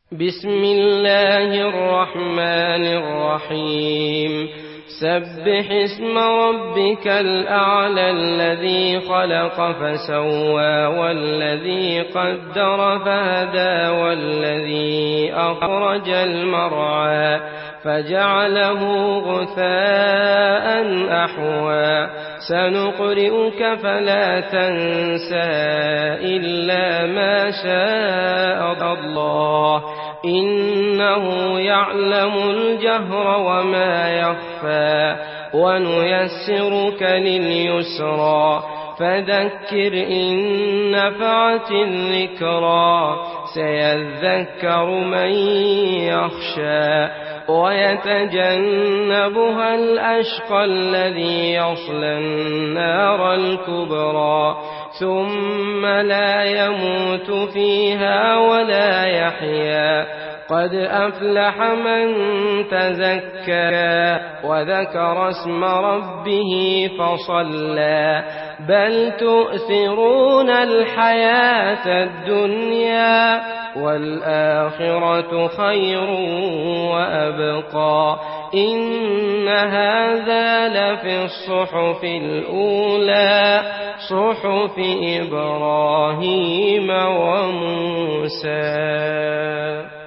بسم الله الرحمن الرحيم سبح اسم ربك الأعلى الذي خلق فسوى والذي قدر فهدى والذي أخرج المرعى فجعله غثاء أحوى سنقرئك فلا تنسى إلا ما شاء الله إنه يعلم الجهر وما يخفى ونيسرك لليسرى فذكر إن نفعت الذكرى سيذكر من يخشى ويتجنبها الأشقى الذي يصلى النار الكبرى ثم لا يموت فيها ولا يحيا قد أفلح من تزكى وذكر اسم ربه فصلى بل تؤثرون الحياة الدنيا والآخرة خير وأبقى إن هذا لفي الصحف الأولى صحف إبراهيم وموسى.